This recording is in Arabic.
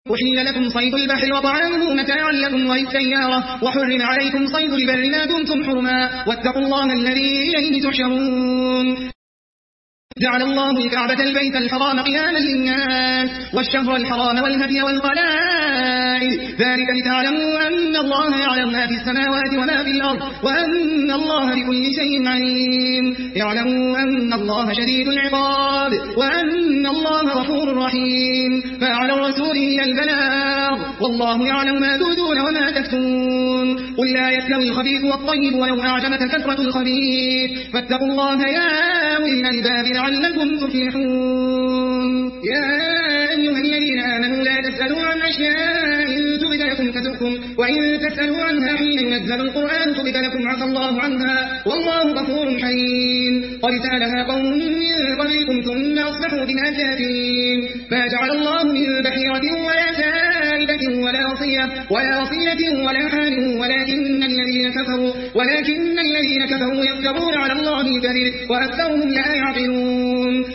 أحل لكم صيد البحر وطعامه متاعا لكم وللسيارة وحرم عليكم صيد البر ما دمتم حرما واتقوا الله الذي إليه تحشرون. جعل الله الكعبة البيت الحرام قياما للناس والشهر الحرام والهدي والقلائد ذلك لتعلموا أن الله يعلم ما في السماوات وما في الأرض وأن الله بكل شيء عليم. اعلموا أن الله شديد العقاب وأن الله غفور رحيم. فعلى الرسول هي البلاغ والله يعلم ما تبدون وما تكتمون. قل لا يستوي الخبيث والطيب ولو أعجبك كثرة الخبيث فاتقوا الله يا أولي الألباب لعلكم تفلحون. يا أيها الذين آمنوا لا تسألوا عن أشياء تبد لكم تسؤكم وإن تسألوا عنها حين ينزل القرآن تبد لكم عفى الله عنها والله غفور حليم. قد سألها قوم من قبلكم ثم أصبحوا بها كافرين. فجعل الله من بحيرة ولا سائبة ولا وصية ولا حال ولكن الذين كفروا يفترون على الله الكذب وأكثرهم لا يعقلون.